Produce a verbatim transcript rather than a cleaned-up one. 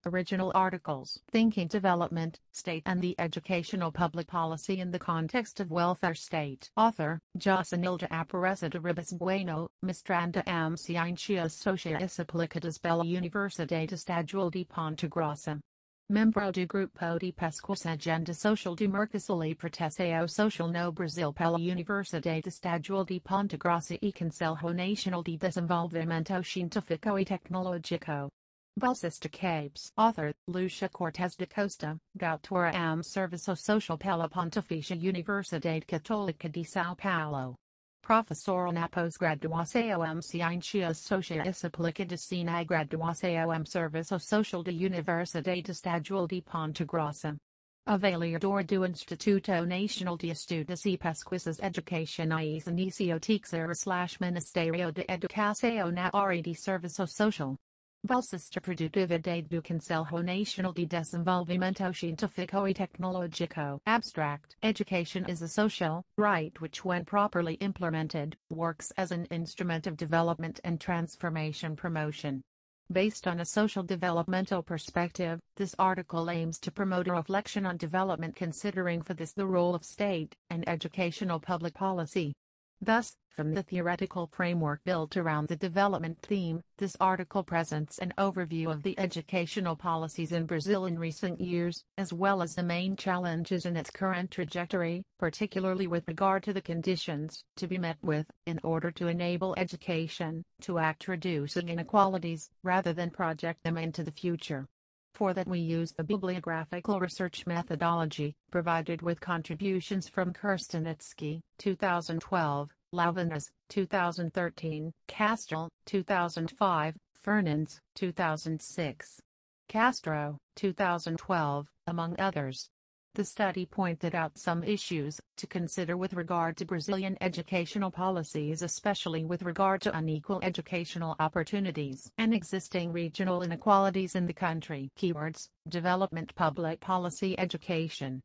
Original articles. Thinking Development, State and the Educational Public Policy in the Context of Welfare State. Author, Jocenilda Aparecida Ribas Bueno, Mestranda am Ciências Sociais Aplicadas pela Universidade Estadual de Ponta Grossa. Membro do Grupo de Pesquisa Agenda Social do Mercosul e Proteção Social no Brasil pela Universidade Estadual de Ponta Grossa e Conselho Nacional de Desenvolvimento Científico e Tecnológico. Bolsista Cabes. Author, Lúcia Cortes da Costa, Doutora am Serviço Social pela Pontifícia Universidade Católica de São Paulo. Professor na pós-graduação em Ciências Sociais Aplicadas e na graduação em Serviço Social da Universidade Estadual de Ponta Grossa. Avaliador do Instituto Nacional de Estudos e Pesquisas Educacionais Iniciaticas/Ministério da Educação na área de Serviço Social. Bolsista Produtividade do Conselho Nacional de Desenvolvimento Científico e Tecnológico. Abstract. Education is a social right which, when properly implemented, works as an instrument of development and transformation promotion. Based on a social developmental perspective, this article aims to promote a reflection on development, considering for this the role of state and educational public policy. Thus, from the theoretical framework built around the development theme, this article presents an overview of the educational policies in Brazil in recent years, as well as the main challenges in its current trajectory, particularly with regard to the conditions to be met with, in order to enable education to act reducing inequalities, rather than project them into the future. For that we use the bibliographical research methodology, provided with contributions from Kirstenitsky, two thousand twelve, Lauvanas, two thousand thirteen, Castro, two thousand five, Fernandes, two thousand six. Castro, two thousand twelve, among others. The study pointed out some issues to consider with regard to Brazilian educational policies, especially with regard to unequal educational opportunities and existing regional inequalities in the country. Keywords: development, public policy, education.